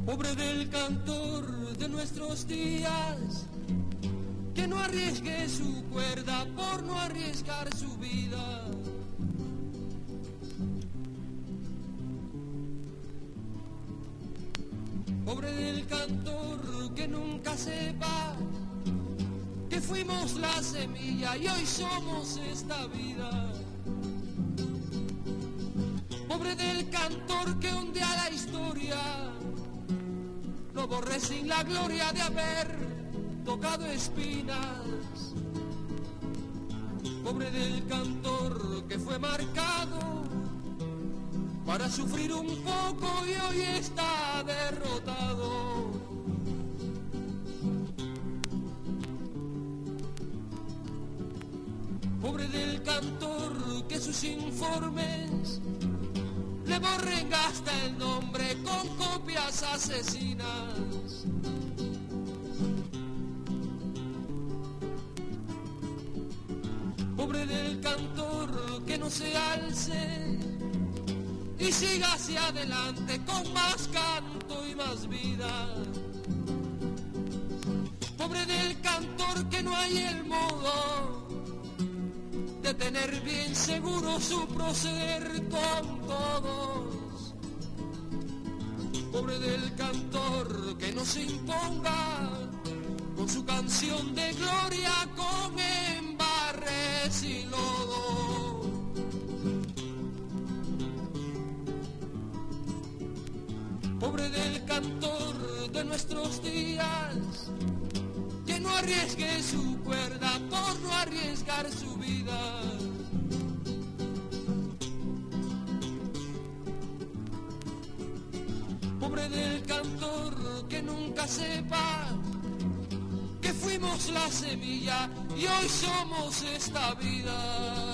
Pobre del cantor de nuestros días, que no arriesgue su cuerda por no arriesgar su vida. Pobre del cantor que nunca sepa que fuimos la semilla y hoy somos esta vida. Pobre del cantor que un día la historia lo borré sin la gloria de haber tocado espinas. Pobre del cantor que fue marcado para sufrir un poco y hoy está derrotado. Pobre del cantor que sus informes le borren hasta el nombre con copias asesinas. Pobre del cantor que no se alce y siga hacia adelante con más canto y más vida. Pobre del cantor que no hay el modo de tener bien seguro su proceder con todos. Pobre del cantor que no se imponga con su canción de gloria con embarres y lodo. Pobre del cantor de nuestros días, que no arriesgue su cuerda por no arriesgar su vida. Pobre del cantor que nunca sepa que fuimos la semilla y hoy somos esta vida.